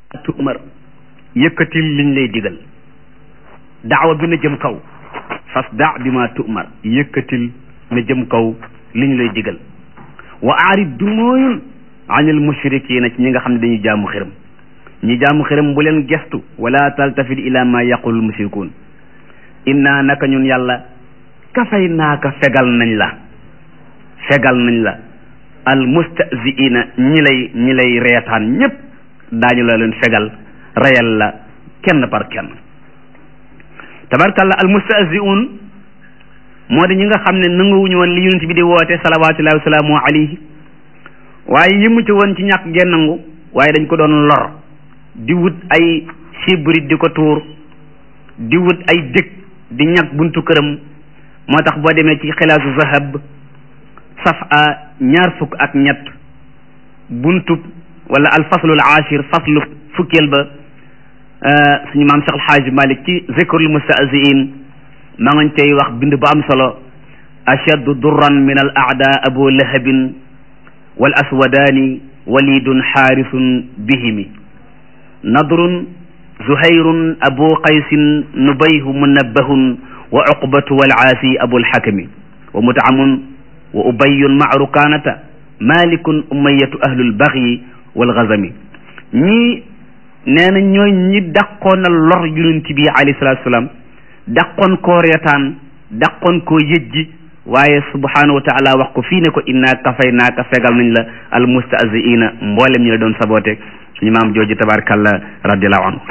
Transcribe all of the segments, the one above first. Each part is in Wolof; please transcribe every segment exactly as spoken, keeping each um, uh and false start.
tumar yëkkatil liñ lay digal daawa bi na jëm kaw fas da bi ma tumar yëkkatil na jëm kaw liñ lay digal wa aarid du mooyul anil mushrikiina ci ñi nga xam ne dañuy jaamu xiram ñi jaamu xiram bu leen gestu wala taltafit ila ma yaqulul mushrikuun inna naka ñun yàlla kafay naaka fegal nañ la fegal nañ la al mustaziina ñi lay ñi lay reetaan ñépp daañu la leen fegal reyal la kenn par kenn tabarkalla al mustaziun moo di ñi nga xam ne nanguwuñu woon li yonent bi di woote salawatullahi wa salaamu alayhi waaye yëmu ci woon ci ñàkk ngeen nangu waaye dañ ko doon lor di wut ay sibrit di ko tuur di wut ay dëkk di ñàkk buntu këram moo tax boo demee ci xilaasu zahab saf a ñaar fukk ak ñett buntub wala al faslul ashir faslu fukkeel ba suñu maam Cheikh Alhaaj Malik ci zikrul mustaziin ma ngañ cay wax bind bu am solo ashaddu durran min al aada abu lahabin wal aswadaani walidun xaarisun bihimi nadrun zuhayrun abu qaysin nubayhu munabbahun wa uqbatu wal aasi abul xakami wa mutaamun wa ubayun maarukanata malikun umayatu ahlul baxyi wal gazami ñii nee na ñooy ñi dàqoon a lor yonent bi alayhi salaatu salaam dàqoon koo reetaan dàqoon koo yëjji waaye subhanahu wa taala wax ko fii ne ko inna kafay naaka fegal nañ la al mustaziina mboolem ñi la doon saboote suñu maam jooju tabarakallah radiallahu anhu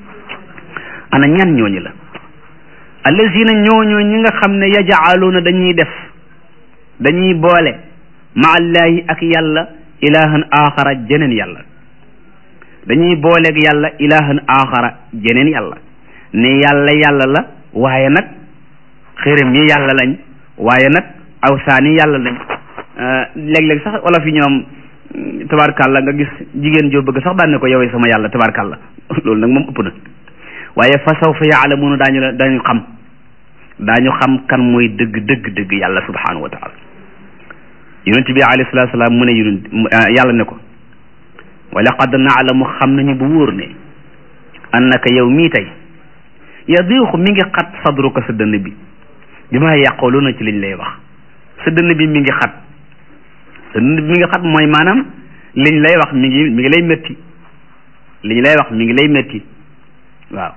ana ñan ñooñu la allazina ñooñoo ñi nga xam ne yajaaluuna dañuy def dañuy boole ma allahi ak yàlla ilahan axara jeneen yàlla dañuy booleeg yàlla ilahan axara jeneen yàlla ne yàlla yàlla la waaye nag xërëm yi yàlla lañ waaye nag awsaani yàlla lañ léeg-léeg sax wala fi ñoom tabarkàlla nga gis jigéen joo bëgg sax daan ne ko yowee sama yàlla tabarkàlla loolu nag moom ëpp na waaye fa sawfa yaalamuuna daañu la daañu xam daañu xam kan mooy dëgg dëgg dëgg yàlla subhanahu wa taala yonent bi alayhi salaatu salaam mu ne yonent yàlla ne ko wa laqad naalamu xam nañu bu wóor ne annaka yow mii tey yadiixu mi ngi xat sadruka sa dënn bi bi ma yàqooluna ci liñ lay wax sa dënn bi mi ngi xat sa dënn bi mi ngi xat mooy maanaam liñ lay wax mi ngi mi ngi lay métti liñ lay wax mi ngi lay métti waaw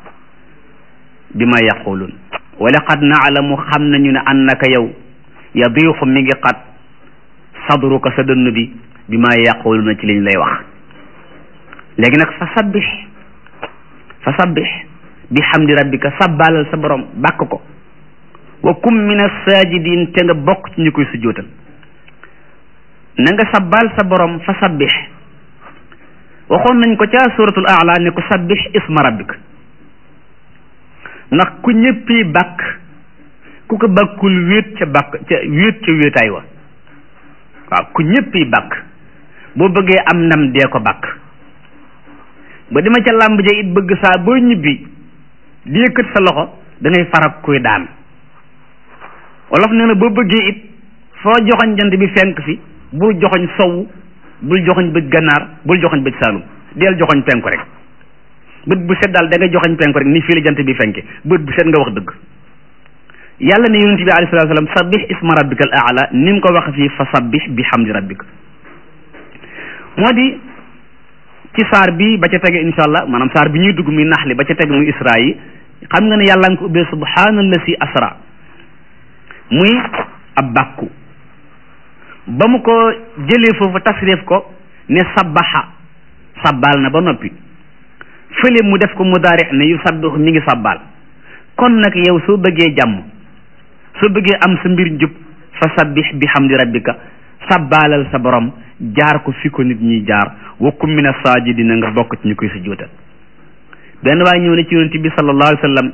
bi ma yàqoolun wa laqad naalamu xam nañu ne annaka yow yadiixu mi ngi xat sadruka sa dënn bi bi ma yàqooluna ci liñ lay wax léegi nag fa sabbix fa sabbix bi hamdi rabbika sabbaalal sa borom bàkk ko wa kum min as-saajidin te nga bokk ci ñu koy sujjootal na nga sabbaal sa borom fa sabbix waxoon nañ ko ca suratul a'la ne ko sabbix isma rabbika ndax ku ñëppi bàkk ku ko bàkkul wéet ca bàkk ca wéet ca wéetaay wa waaw ku ñëppi bàkk boo bëggee am ndam dee ko bàkk ba dima ca làmb ja it bëgg saa boo ñibbi di yëkkat sa loxo da ngay farak kuy daan wolof nee na boo bëggee it foo joxoñ jant bi fenk fi bul joxoñ sow bul joxoñ bëj gannaar bul joxoñ bëj saalum deel joxoñ penku rek bët bu set daal da ngay joxoñ penku rek ni fii la jant bi fenke bët bu set nga wax dëgg yàlla ne yonent bi alayhi salaatu salaam sabbih isma rabbika al a'la ni mu ko wax fii fa sabbih bi hamdi rabbika moo di ci saar bi ba ca tege insha allah maanaam saar bi ñuy dugg muy naxli ba ca tege muy isra yi xam nga ne yàlla nga ko ubbee subhaanallasi asra muy ab bàkku ba mu ko jëlee foofu tasrif ko ne sabbaxa sabbaal na ba noppi fële mu def ko mudaari ne yu sabbihu mi ngi sabbaal kon nag yow soo bëggee jàmm soo bëggee am sa mbir njub fa sabbih bi hamdi rabbika sabbaalal sa borom jaar ko fi ko nit ñi jaar wa kum mina saajidina nga bokk ci ñu koy sujjóotal benn waaye ñëw ne ci yonent bi sallallahu alayhi wa sallam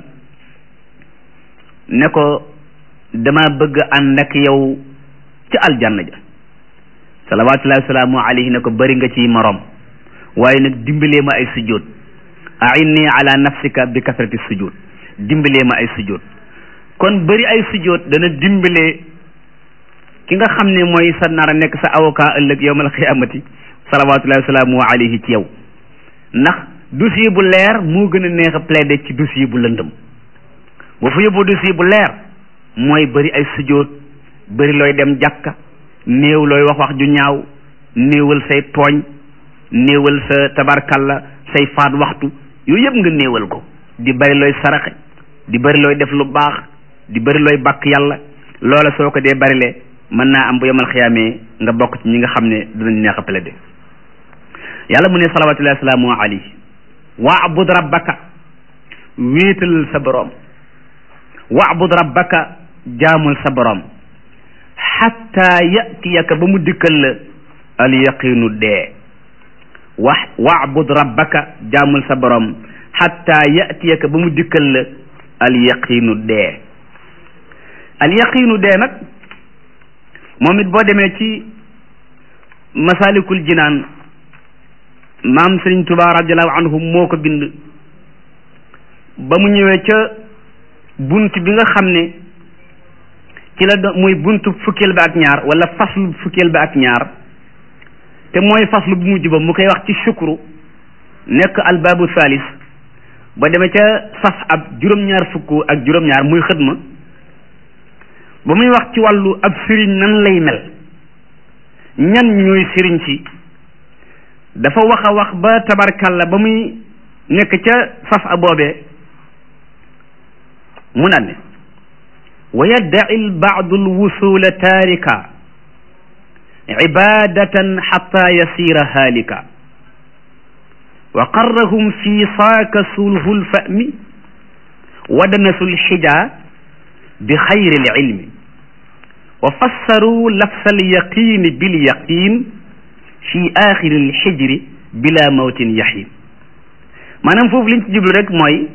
ne ko dama bëgg ànd ak yow ci aljanna ja salawatullahi wa salaamu alayhi ne ko bëri nga ciy morom waaye nag dimbalee ma ay sujjóot a'inni ala nafsika bi kasrati sujjóot dimbalee ma ay sujjóot kon bëri ay sujjóot dana dimbalee ki nga xam ne mooy sa nar a nekk sa avocat ëllëg yawmal qiyaamati salawatullahi wa salaamu alayhi ci yow ndax dossier bu leer moo gën a neex a plaider ci dossier bu lëndëm boo fa yóbboo dossier bu leer mooy bëri ay sujjóot bëri looy dem jàkka néew looy wax wax ju ñaaw néewal say tooñ néewal sa tabarkalla say faat waxtu yooyu yëpp nga néewal ko di bëri looy saraxe di bëri looy def lu baax di bëri looy bàkk yàlla loola soo ko dee bërile mën naa am bu yemal xiyaamee nga bokk ci ñi nga xam ne dinañ neex a plaider yàlla mu ne salawatullahi wasalaamu alayhi wa'bud rabbaka wéetal sa boroom wa'bud rabbaka jaamul sa boroom xatta yatiyaka ba mu dikkal la al yaqinu dee wax wa'bud rabbaka jaamul sa boroom xatta yatiyaka ba mu dikkal la al yaqinu dee al yaqinu dee nag moom it boo demee ci masalikul jinaan maam Sëriñ Tuubaa radiyallahu anhu moo ko bind ba mu ñëwee ca bunt bi nga xam ne ci la do muy buntu fukkeel ba ak ñaar wala faslu fukkeel ba ak ñaar te mooy faslu bu mujj ba mu koy wax ci shukru nekk albaabu salis ba demee ca saf ab juróom-ñaar fukk ak juróom-ñaar muy xëdma ba muy wax ci wàllu ab sëriñ nan lay mel ñan ñooy sëriñ si dafa wax a wax ba tabarkalla ba muy nekk ca saf a boobee mu naan ne wa yaddaci lbaadu lwusula taarika ibadatan xata yasira haalika wa qarrahum fi saaka sulhu lfahmi wadanasu lxija bi xayri lcilmi wa fassaru lafsa alyaqini bilyaqin fi axiri lxijri bila mawtin yaxin maanaam foofu liñ ci jublu rek mooy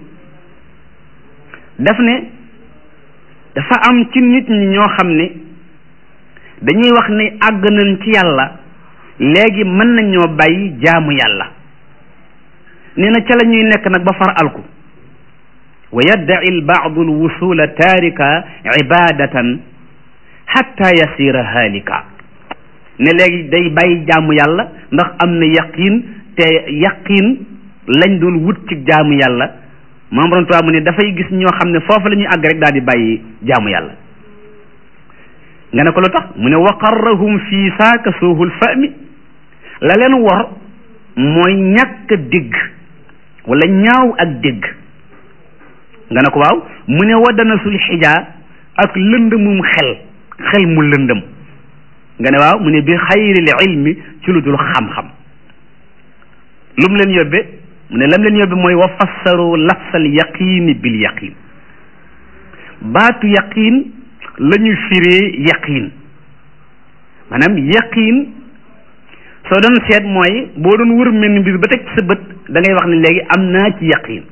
daf ne dafa am ci nit ñi ñoo xam ne dañuy wax ne àgg nañ ci yàlla léegi mën nañoo bàyyi jaamu yàlla nee na ca la ñuy nekk nag ba far alku wa yaddaci lbaadu lwusula taarika ibadatan xatta yasira haalika ne léegi day bàyyi jaamu yàlla ndax am na yaqiin te yaqiin lañ doon wut ci jaamu yàlla maam Borom Tuubaa mu ne dafay gis ñoo xam ne foofu la ñuy àgg rek daal di bàyyi jaamu yàlla nga ne ko lu tax mu ne wa qarrahum fii saaka suuhul fahmi la leen wor mooy ñàkk dégg wala ñaaw ak dégg nga ne ko waaw mu ne waddanasul xijaa ak lëndëmum xel xel mu lëndëm nga ne waaw mu ne bi xayril ilmi ci lu dul xam-xam lu mu leen yóbbe mu ne lam leen yóbbe mooy wa fassaru lafsal yaqini bil yaqin baatu yaqin la ñu firee yaqin maanaam yaqin soo doon seet mooy boo doon wër mel ni mbir ba teg sa bët da ngay wax ne léegi am naa ci yaqin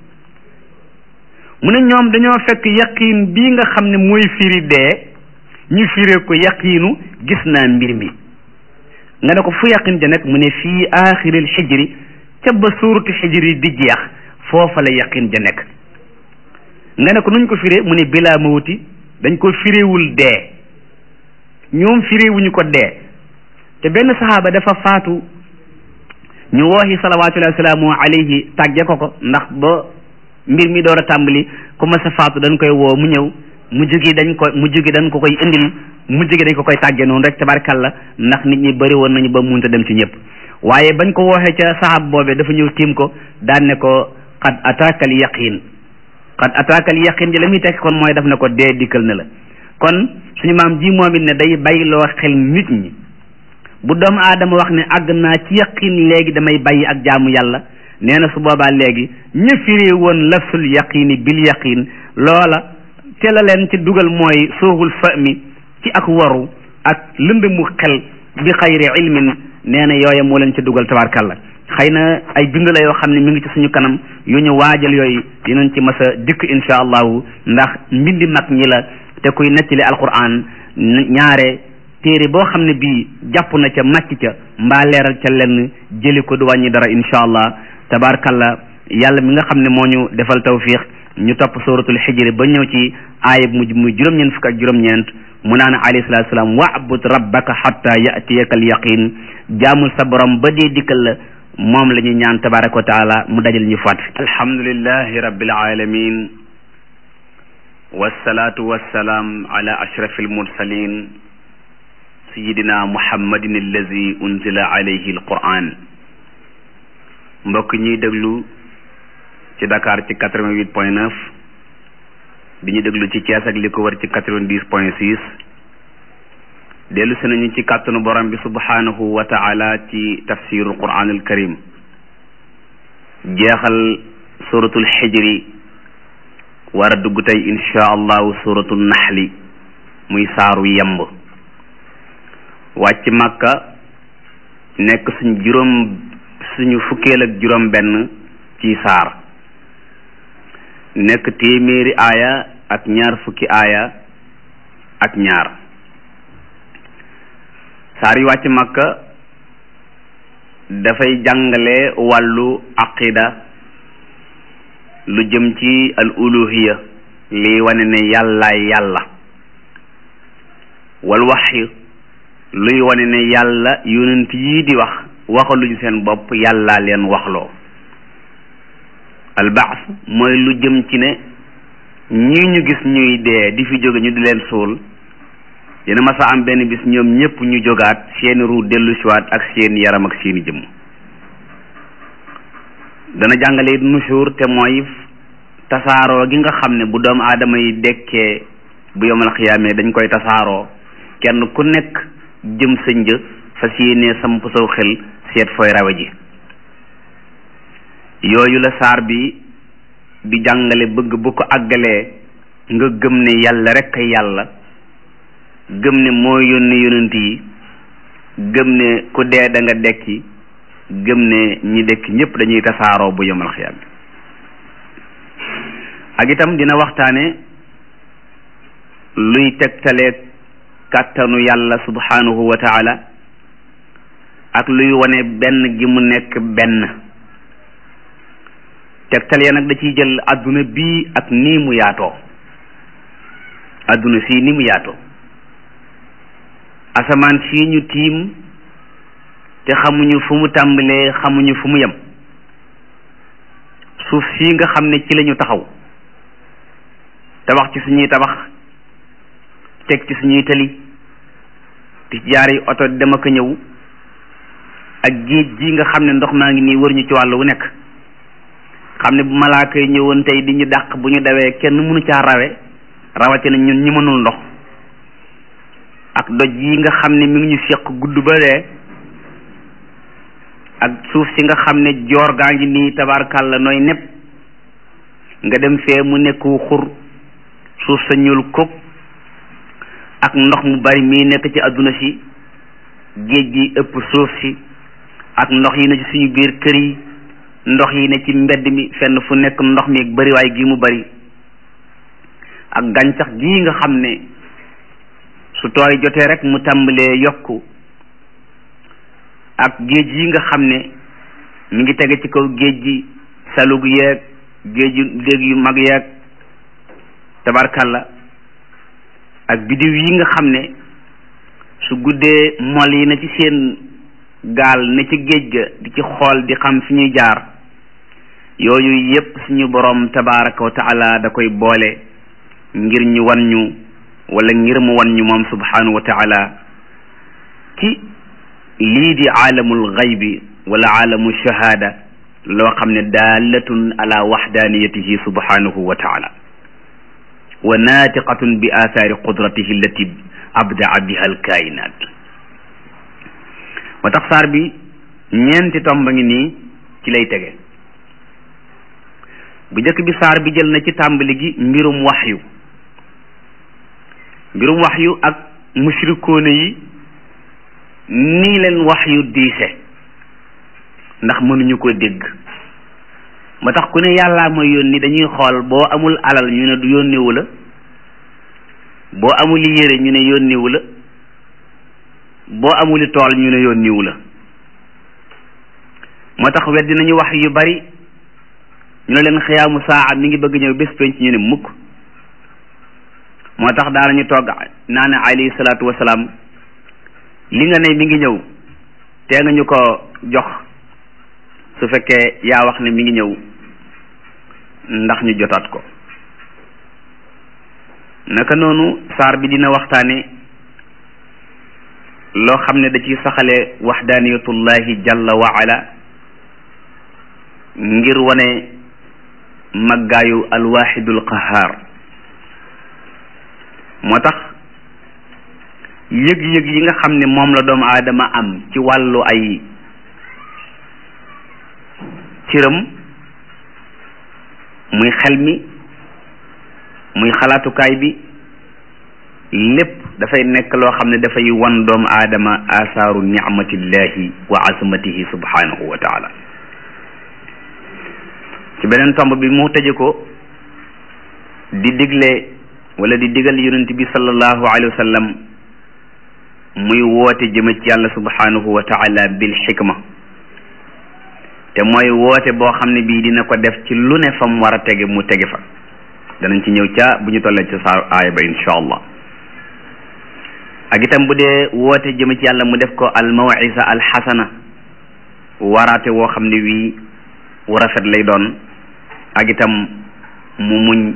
mu ne ñoom dañoo fekk yaqin bii nga xam ne mooy firi dee ñu firee ko yaqiinu gis naa mbir mi nga ne ko fu yaqin ja nekk mu ne fii aaxiril xijri ca ba suuratu xijri di jeex foofa la yaqin ja nekk nga ne ko nuñ ko firee mu ne bilaa mawti dañ ko fireewul dee ñoom fireewuñu ko dee te benn saxaaba dafa faatu ñu wooxi salawaatullahi wasalaamu alayhi tàgge ko ko ndax ba mbir mi door a tàmbali ku ma sa faatu dañ koy woo mu ñëw mujj gi dañ ko mujj gi dañ ko koy indil mujj gi dañ ko koy tàgge noonu rek tabarkalla ndax nit ñi bëri woon nañu ba munta dem ci ñëpp waaye bañ ko wooxee ca saxaab boobee dafa ñëw tiim ko daan ne ko qad ataakal yaqin qad ataakal yaqin ji la muy tekk kon mooy daf ne ko dee dikkal na la kon suñu maam ji moom it ne day bàyyiloo xel nit ñi bu doomu aadama wax ne àgg naa ci yaqin léegi damay bàyyi ak jaamu yàlla nee na su boobaa léegi ñu firee woon lafsul yaqini bil yaqin loola te la leen ci dugal mooy suuxul fahmi ci ak waru ak lënd mu xel bi xayri ilmin nee na yooya moo leen ci dugal tabarkalla xëy na ay bind la yoo xam ne mi ngi ci suñu kanam yu ñu waajal yooyu dinañ ci mas a dikk insha allahu ndax mbindi mag ñi la te kuy nettali alquran ñaare téere boo xam ne bii jàpp na ca màcc ca mbaa leeral ca lenn jëli ko du wàññi dara insha allah tabarkalla yàlla mi nga xam ne moo ñu defal tawfiq ñu topp suratul xijri ba ñëw ci aayab mujj muy juróom-ñeent fukk ak juróom-ñeent mu naan alayhi salaatu salaam wa'bud rabbaka hatta ya'tiyaka al yaqin jaamul sa borom ba dee dikkal la moom la ñuy ñaan tabaraka wa taala mu dajal ñu faat fi alhamdulillahi rabbil alamin wassalatu wassalaam ala ashrafil mursalin sayidina muhammadin allazi unzila alayhi alquran mbokk ñuy déglu ci Dakar ci quatre-vingt-huit point neuf di ñu déglu ci Thiès ak li ko wër ci quatre-vingt-dix point six dellu si nañu ci kàttanu borom bi subhanahu wa taala ci tafsirul quran al karim jeexal suratul xijri war a dugg tey insha allahu suratul naxli muy saaru yemb wàcc màkka nekk suñ juróom suñu fukkeel ak juróom benn ci saar nekk téeméeri aaya ak ñaar fukki aaya ak ñaar saar yi wàcc makka dafay jàngale wàllu aqida lu jëm ci al uluhiya lii wane ne yàllaay yàlla wal waxyi luy wane ne yàlla yonent yii di wax waxaluñ seen bopp yàllaa leen waxloo al baas mooy lu jëm ci ne ñii ñu gis ñuy dee di fi jóge ñu di leen suul dina masa am benn bis ñoom ñëpp ñu jógaat seeni ruu dellu siwaat ak seen yaram ak seeni jëmm dana jàngale it nushur te mooy tasaaroo gi nga xam ne bu doomu aadama yi dekkee bu yomal xiyaamee dañ koy tasaaroo kenn ku nekk jëm sa një fas yéenee samp saw xel seet fooy rawe ji yooyu la saar bi di jàngale bëgg bu ko àggalee nga gëm ne yàlla rekk a yàlla gëm ne moo yónni yonent yi gëm ne ku dee da nga dekki gëm ne ñi dekki ñëpp dañuy tasaaroo bu yomal xiyaam ak itam dina waxtaane luy tegtalee kàttanu yàlla subhanahu wa taala ak luy wane benn gi mu nekk benn tegtal ya nag da ciy jël adduna bii ak nii mu yaatoo adduna sii ni mu yaatoo asamaan sii ñu tiim te xamuñu fu mu tàmbalee xamuñu fu mu yem suuf sii nga xam ne ci lañu taxaw tabax ci suñuy tabax teg ci suñuy tali di jaari oto dem ak ñëw ak géej gi nga xam ne ndox maa ngi nii wër ñu ci wàll wu nekk xam ne bu malaaka yi ñëwoon tey di ñu dàq bu ñu dawee kenn mënu caa rawe rawatina ñun ñi mënul ndox ak doj yi nga xam ne mi ngi ñu seq gudd ba dee ak suuf si nga xam ne joor gaa ngi nii tabaarkàlla nooy nepp nga dem fee mu nekku xur suuf sa ñuul kuk ak ndox mu bari mii nekk ci àdduna si géej gi ëpp suuf si ak ndox yi ne ci suñu biir kër yi ndox yi ne ci mbedd mi fenn fu nekk ndox mi ak bariwaay gi mu bari ak gàncax gii nga xam ne su tooy jotee rek mu tàmbalee yokku ak géej yi nga xam ne mi ngi tege ci kaw géej gi salug yeeg géeju géej yu mag yeeg tabarkalla ak bidiw yi nga xam ne su guddee mol yi na ci seen gaal ne ci géej ga di ci xool di xam fi ñuy jaar yooyu yépp suñu borom tabaraka wa taala da koy boole ngir ñu wan ñu wala ngir mu wan ñu moom subhanahu wa taala ci lii di aalamul xaybi wala aalamu shahada loo xam ne daalatun ala waxdaniyatihi subhanahu wa taala wa naatiqatun bi aathaari qudratihi allati abdaa biha alkainat moo tax saar bi ñeenti tomba ngi nii ci lay tege bu njëkk bi saar bi jël na ci tàmbali gi mbirum waxyu mbirum waxyu ak mushrikoone yi nii leen waxyu diise ndax mënuñu ko dégg moo tax ku ne yàllaa mooy yónni dañuy xool boo amul alal ñu ne du yónniwu la boo amul yére ñu ne yónniwu la boo amuli tool ñu ne yónniwu la moo tax weddi nañu wax yu bari ñu ne leen xiyaamu saa mi ngi bëgg ñëw bés penc ñu ne mukk moo tax daanañu togg naa ne alayhi salaatu wasalaam li nga ne mi ngi ñëw tee nga ñu ko jox su fekkee yaa wax ne mi ngi ñëw ndax ñu jotaat ko. naka noonu saar bi dina waxtaane loo xam ne da ciy saxale waxdaaniyatullahi jalla wa ala ngir wane maggaayu alwaxidul qahaar. moo tax yëg-yëg yi nga xam ne moom la doomu aadama am ci wàllu ay ciram muy xel mi muy xalaatukaay bi lépp dafay nekk loo xam ne dafay wan doomu aadama asaaru nicmatillahi wa azamatihi subhanahu wa taala. ci beneen tomb bi mu tëje ko di digle wala di digal yonent bi sallallahu alayhi wa sallam muy woote jëme ci yàlla subhanahu wa taala bil xikma, te mooy woote boo xam ne bii dina ko def ci lu ne fa mu war a tege mu tege fa. danañ ci ñëw ca bu ñu tollee ca saa aaya ba insha allah. ak itam bu dee woote jëme ci yàlla mu def ko al mawisa al xasana, waraate woo xam ne wii wu rafet lay doon. ak itam mu muñ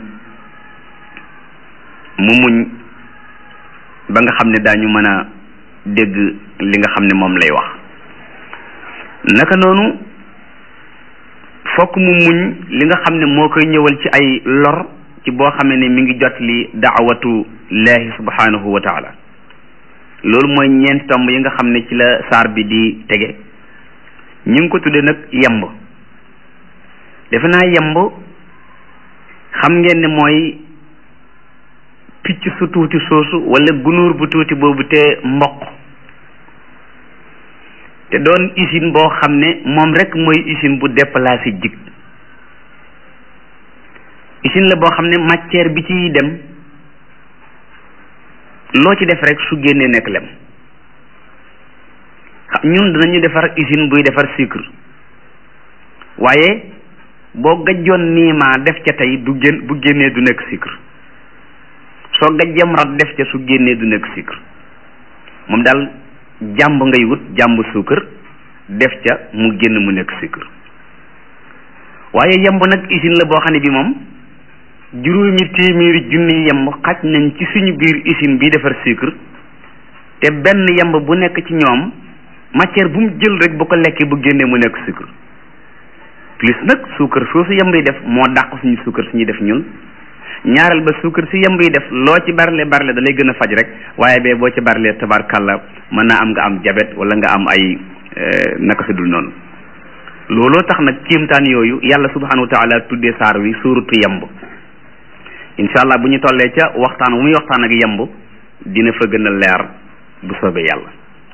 mu muñ ba nga xam ne daañu mën a dégg li nga xam ne moom lay wax. naka noonu fokk mu muñ li nga xam ne moo koy ñëwal ci ay lor ci boo xamee ne mi ngi jot li daawatu llahi subhanahu wa taala. loolu mooy ñeenti tomb yi nga xam ne ci la saar bi di tege. ñu ngi ko tuddee nag yemb. defe naa yemb xam ngeen ne mooy picc su tuuti soosu wala gunóor bu tuuti boobu te mboq te doon usine boo xam ne moom rek mooy usine bu déplacé jig. usine la boo xam ne matière bi ciy dem loo ci def rek su génnee nekk lem. ñun dinañu defar usine buy defar sucre waaye boo gajjoon niimaa def ca tey du génn bu génnee du nekk sucre. soo gajjam rat def ca su génnee du nekk sucre. moom daal jàmb ngay wut jàmb suukar def ca mu génn mu nekk sucre. waaye yemb nag usine la boo xam ne bi moom juróomi téeméeri junni yemb xaj nañ ci suñu biir usine bi defar sucre, te benn yemb bu nekk ci ñoom matière bu mu jël rek bu ko lekkee bu génnee mu nekk sucre. plus nag suukar soosu yemb yi def moo dàq suñu suukar suñuy def ñun. ñaareel ba suukar si yemb yi def loo ci barle barle da lay gën a faj rek, waaye bee boo ci barle tabarkàlla mën naa am nga am jabet wala nga am ay naka si dul noonu. looloo tax nag kiimtaan yooyu yàlla subhanahu wa taala tuddee saar wi suuratu yemb. incha allah bu ñu tollee ca waxtaan wu muy waxtaan ak yemb dina fa gën a leer bu soobee yàlla.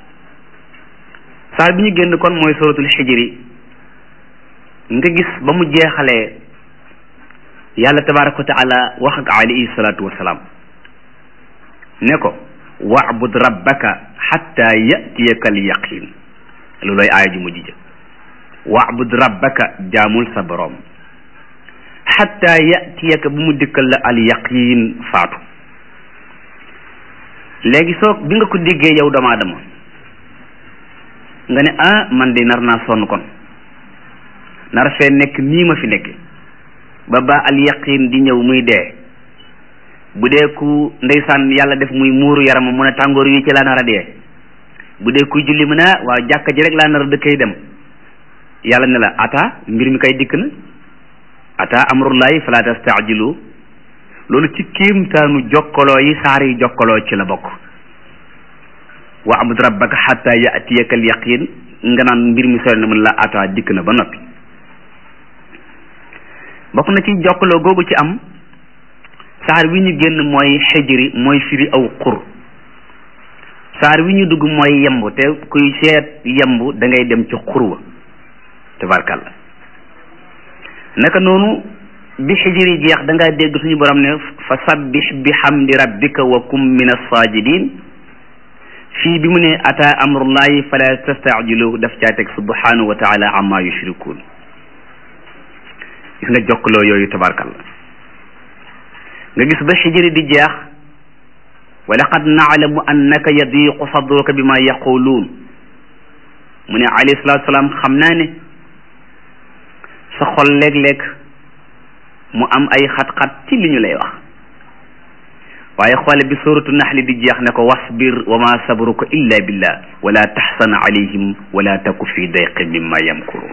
saar bi ñu génn kon mooy suuratul xijri. nga gis ba mu jeexalee yàlla tabaraka wa taala wax ak alayhi salaatu wasalaam ne ko wa'bud rabbaka xatta yatiyaka al yaqin. loolooy aaya ju mujj ja. wa'bud rabbaka jaamul sa boroom xatta yatiyaka bu mu dikkal la al yaqin faatu. léegi soo bi nga ko déggee yow doomu aadama nga ne ah man de nar naa sonn kon nar fee nekk nii ma fi nekk ba ba al yaqin di ñëw muy dee. bu dee ku ndeysaan yàlla def muy muuru yaramam mu ne tàngoor yi ci laa nar a dee. bu dee kuy julli mu ne ah waaw jàkka ji rek laa nar a dëkkay dem. yàlla ne la ata mbir mi kay dikk na ata amrullahi fala tastaajilu. loolu ci kéemtaanu jokkaloo yi saar yi jokkaloo ci la bokk. wa abud rabbaka xatta yatiyaka al yaqin nga naan mbir mi sori na mun la ata dikk na ba noppi. bokk na ci jokkaloo googu ci am saar wi ñu génn mooy xijri mooy firi aw xur. saar wi ñu dugg mooy yemb te kuy seet yemb da ngay dem ci xur wa tabarkàlla. naka noonu bi xijri jeex da ngaa dégg suñu borom ne fa sabbix bi hamdi rabbika wa kum min as-sajidin. fii bi mu ne ata amrullahi fala tastaajilu daf caa teg subhanahu wa taala amma yushrikun. gis nga jokkaloo yooyu tabarkàlla. nga gis ba xijri di jeex wa laqad naalamu annaka yadiqu sadruka bima yaquluun. mu ne alayhi salaatu salaam xam naa ne sa xol léeg-léeg mu am ay xat-xat ci li ñu lay wax waaye xoole bi suratu naxli di jeex ne ko wasbir wa ma sabruka illa billah wala taxsan alayhim wala taku fi dayqin mimma yamkurun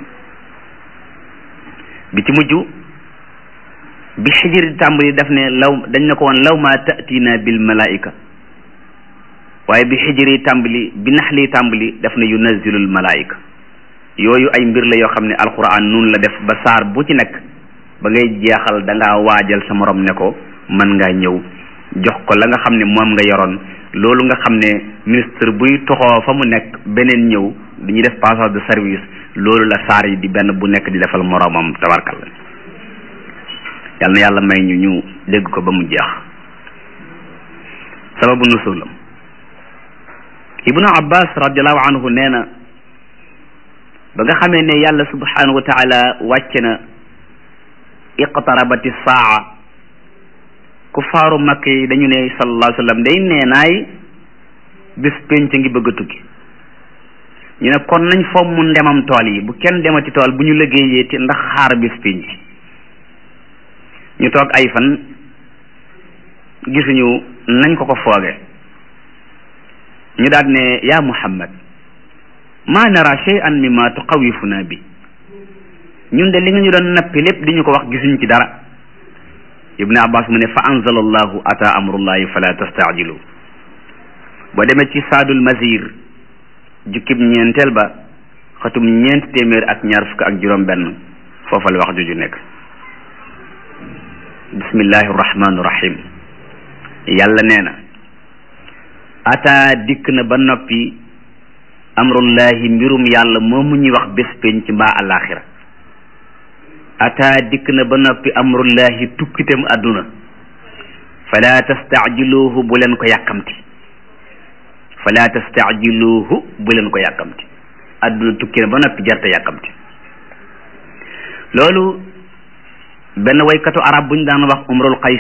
bi ci mujj bi xijir di tàmbali daf ne law dañ ne ko woon law ma tatina bil malaika waaye bi xijir yi tàmbali bi naxli tàmbali daf ne yunazzilul malaika yooyu ay mbir la yoo xam ne alquran nun la def ba saar bu ci nekk ba ngay jeexal da ngaa waajal sa morom ne ko mën ngaa ñëw jox ko la nga xam ne moom nga yoroon loolu nga xam ne ministre buy toxoo fa mu nekk beneen ñëw dañuy def passage de service loolu la saar yi di benn bu nekk di defal moromam tabarkal yal na yàlla may ñu ñu dégg ko ba mu jeex sababu nusulam ibnu abbas radiallahu anhu nee na ba nga xamee ne yàlla subhanahu wa taala wàcce na iqtarabati saa ku faaru makk yi dañu ne sallallahu alayhi wa sallam day nee naay bis pénc ngi bëgg a tukki ñu ne kon nañ fomm mu ndemam tool yi bu kenn demati tool bu ñu liggéeyee te ndax xaar bis pénc ñu toog ay fan gisuñu nañ ko ko fooge ñu daal ne yaa muhammad ma nara shay'an mimma tuqawifuna bi ñun de li nga ñu doon nappi lépp di ñu ko wax gisuñ ci dara ibnu abbas mu ne fa anzala allahu ata amrullahi fala tastaajilu boo demee ci saadul mazir jukkib ñeenteel ba xatum ñeent téeméer ak ñaar fukk ak juróom benn foofa la wax juju nekk bismillahi rahmani rahim yàlla nee na ata dikk na ba noppi amrullahi mbirum yàlla moomu ñuy wax bés penc mbaa alaxira ata dikk na ba noppi amrullahi tukkitam adduna fala tastaajiluhu bu leen ko yàkkamti fala tastaajiluhu bu leen ko yàkkamti adduna tukki na ba noppi jarta yàkkamti loolu benn waykatu arab bu ñu daan wax umrul qays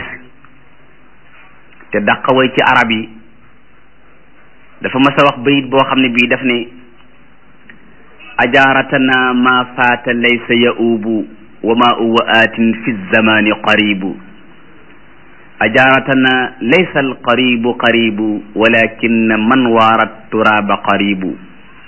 te dàqa way ci arab yi dafa mas a wax bayit boo xam ne bii daf ne ajaaratana ma faata laysa yaubu wa ma uwa aatin fi zamani qaribu ajaaratana laysa alqaribu qaribu walakin man waarat turaba qaribu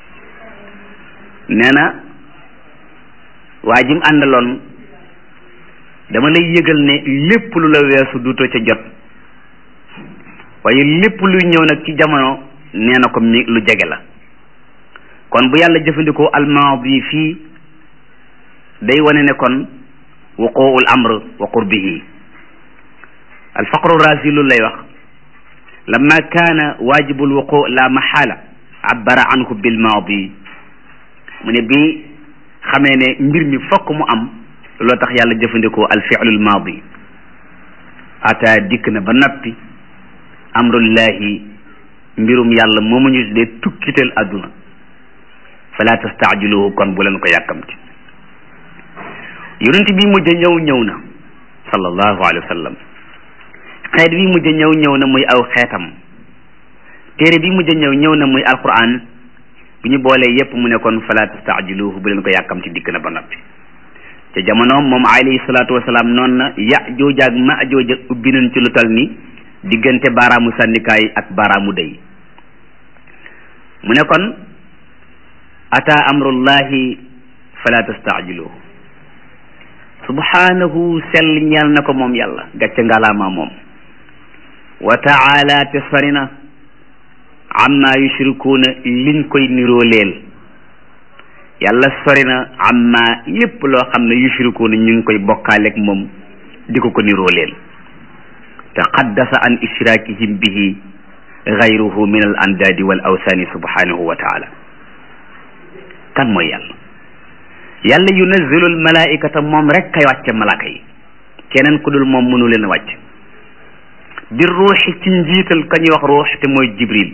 nee na waa jim àndaloon dama lay yëgal ne lépp lu la weesu duto ca jot waaye lépp luy ñëw nag ci jamono nee na ko mi lu jege la kon bu yàlla jëfandikoo almaadi fii day wane ne kon wuquul amr wa qurbihi alfaqru razi lu lay wax lamma kaana waajibu alwuqu la maxaala abbara anhu bilmaadi mu ne bi xamee ne mbir mi fokk mu am loo tax yàlla jëfandikoo alfi'lu almaadi ata dikk na ba nappi amrullahi mbirum yàlla moomu ñu tuddee tukkital adduna fala tastaajiluhu kon bu leen ko yàkkamti yonent bi mujj ñëw ñëw na sallallahu alayhi wa sallam xeet bi mujj ñëw ñëw na muy aw xeetam téere bi mujj ñëw ñëw na muy alquran bu ñu boolee yépp mu ne kon fala tastaajiluhu bu leen ko yàkkamti dikk na ba noppi te jamonoom moom alayhi salaatu wasalaam noonu na ya jooja ak ma jooja ubbi nañ ci lu tal ni diggante baaraamu sànnikaay ak baaraamu day mu ne kon ata amrullahi fala tastaajiluhu subhanahu sell ñeel na ko moom yàlla gàcce ngalaama moom wa taala te sori na amma yushrikuuna liñ koy niroo leel yàlla sori na amma lépp loo xam ne yushrikuuna ñu ngi koy bokkaaleeg moom di ko ko niroo leel taqaddasa an ishrakihim bihi gayruhu min al andaadi wal awsaani subhanahu wa taala kan mooy yàlla yàlla yunazzilu al malaikata moom rek kay wàcce malaaka yi keneen ku dul moom mënu leen a wàcc bi ruuxi ci njiital ka ñuy wax ruux te mooy jibril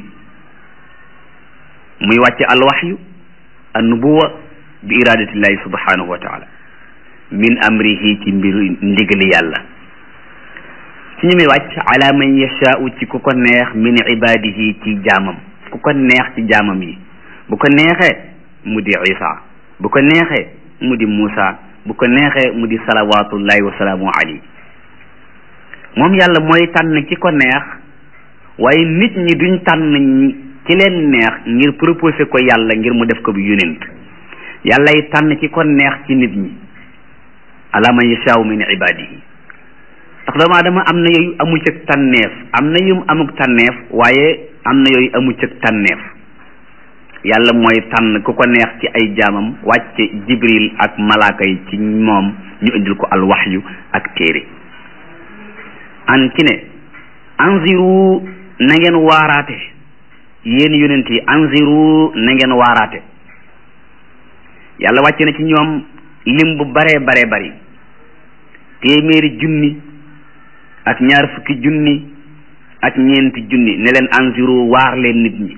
muy wàcce al waxyu an nubuwa bi iradatillahi subhanahu wa taala min amrihi ci mbir ndigali yàlla ci ñu muy wàcc ala man yashaau ci ku ko neex min ibadihi ci jaamam ku ko neex ci jaamam yi bu ko neexee mu di isa bu ko neexee mu di Muusa bu ko neexee mu di salawatullahi wa salaamu alayhi. moom yàlla mooy tànn ki ko neex waaye nit ñi duñ tànn ci leen neex ngir proposé ko yàlla ngir mu def ko bu yonent. yàllay tànn ki ko neex ci nit ñi ala man yashaa'u min ibadihi. ndax doomu aadama am na yooyu amu cëg tànneef am na yum amuk tànneef waaye am na yooyu amu cëg tànneef. yàlla mooy tànn ku ko neex ci ay jaamam wàcce jibril ak malaaka yi ci moom ñu indil ko al waxyu ak téere. an ci ne anziru na ngeen waaraate yéen yonent yi anziru na ngeen waaraate. yàlla wàcce na ci ñoom lim bu baree baree bari téeméeri junni ak ñaar fukki junni ak ñeenti junni ne leen anziru waar leen nit ñi.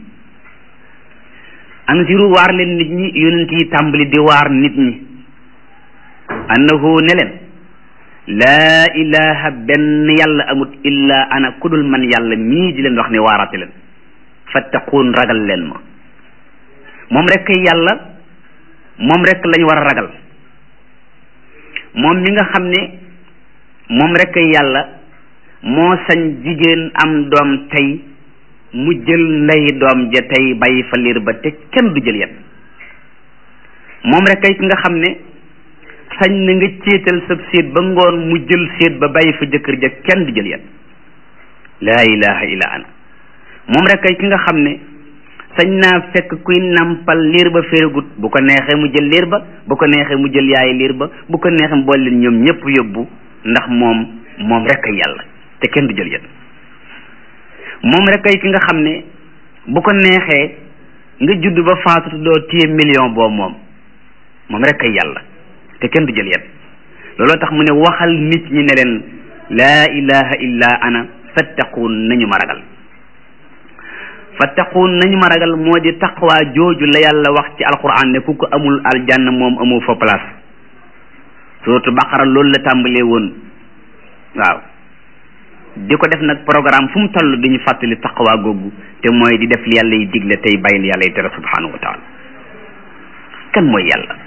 anziru waar leen nit ñi yonent yi tàmbali di waar nit ñi annahu ne leen laa ilaha benn yàlla amut illa ana kudul man yàlla mii di leen wax ne waaraate leen fattaquun ragal leen ma. moom rek kay yàlla moom rek lañ war a ragal moom mi nga xam ne moom rek kay yàlla moo sañ jigéen am doom tey mu jël ndey doom ja tey bàyyi fa liir ba te kenn du jël yet. moom rek kay ki nga xam ne sañ na nga céetal sab séet ba ngoon mu jël séet ba bàyyi fa jëkkër ja kenn du jël yet. laa ilaha illa ana. moom rek kay ki nga xam ne sañ naa fekk kuy nampal liir ba féegut bu ko neexee mu jël liir ba bu ko neexee mu jël yaay liir ba bu ko neexee mu boole leen ñoom ñëpp yóbbu ndax moom moom rek kay yàlla te kenn du jël yet. moom rek kay ki nga xam ne bu ko neexee nga judd ba faatu doo téye million boo moom moom rek kay yàlla te kenn du jël yet. looloo tax mu ne waxal nit ñi ne leen laa ilaha illa ana fattaquun nañu ma ragal. fattaquun nañu ma ragal moo di taqwa jooju la yàlla wax ci alquran ne ku ko amul aljanna moom amoo fa place. suratu baqara loolu la tàmbalee woon waaw di ko def nag programme fu mu toll dañu fàttali taqwa googu te mooy di def li yàlla yi digle tey bàyyi li yàlla yi tere subhanahu wa taala. kan mooy yàlla.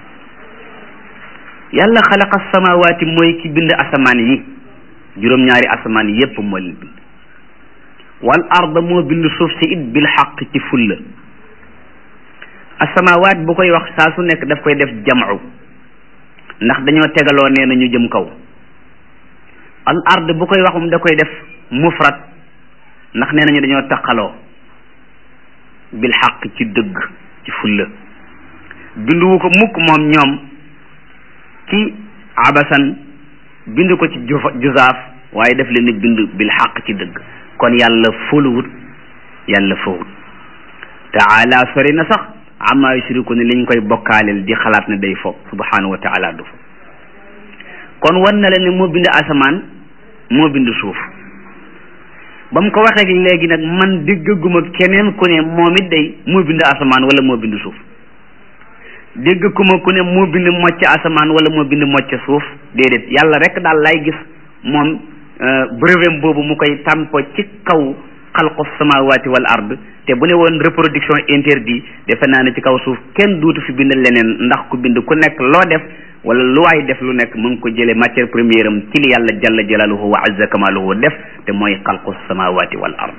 yàlla xalaqa samawaati mooy ki bind asamaan yi juróom-ñaari asamaan yépp moo leen bind. wal arda moo bind suuf si it bil xaq ci fulla. asamawaat bu koy wax saa su nekk daf koy def jam'u ndax dañoo tegaloo nee na ñu jëm kaw. al ard bu koy waxum da koy def mufrad ndax nee nañu dañoo taqaloo bil xaq ci dëgg ci fulla. binduwu ko mukk moom ñoom ci abasan bind ko ci juzaaf waaye def leen ni bind bil xaq ci dëgg. kon yàlla fuluwut yàlla fawut taala sori na sax amma yushriku ne liñ koy bokkaaleel di xalaat ne day fo subhanahu wa taala du fo. kon wan na la ne moo bind asamaan moo bind suuf. ba mu ko waxee léegi nag man déggaguma keneen ku ne moom it day moo bind asamaan wala moo bind suuf. déggaguma ku ne moo bind mocc asamaan wala moo bind mocc suuf déedéet yàlla rek daal lay gis moom brevet boobu mu koy tàmpo ci kaw xalqu samawati wal ard. te bu ne woon reproduction interdit defe naa ne ci kaw suuf kenn duutu fi bind leneen ndax ku bind ku nekk loo def wala lu waay def lu nekk mu ngi ko jëlee matière première am ci li yàlla jalla jalaluhu wa azza kamaluhu def te mooy xalqu samawati wal ard.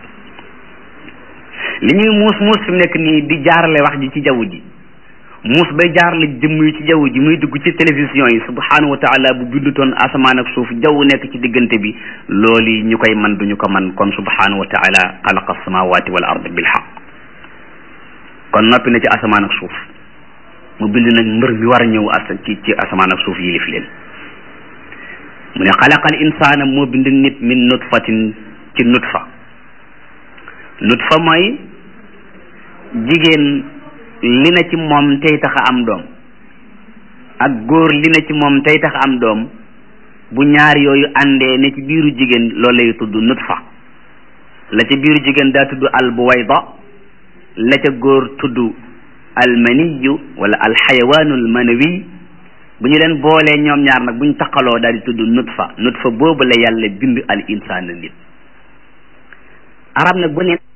li ñuy muus muus fi mu nekk nii di jaarale wax ji ci jaww ji muus bay jaarale jëmm yi ci jaww ji muy dugg ci télévision yi subhanahu wa taala bu bindutoon asamaan ak suuf jaww nekk ci diggante bi loolu yi ñu koy man duñu ko man kon subhanahu wa taala xalaqa samawati wal ard bil haqq. kon noppi na ci asamaan ak suuf mu bind nag mbër mi war a ñëw as ci ci asamaan ak suuf yilif leen. mu ne xalaqal insaana moo bind nit min nutfatin ci nutfa. nutfa mooy jigéen li na ci moom tey tax a am doom ak góor li na ci moom tey tax a am doom bu ñaar yooyu àndee ne ci biiru jigéen loolu lay tudd nutfa. la ca biiru jigéen daa tudd al buwayda la ca góor tudd al maniyu wala al xayawaanul manawi bu ñu leen boolee ñoom ñaar nag bu ñu taqaloo daal di tudd nutfa nutfa boobu la yàlla bind al insaan nit. arab nag bu ne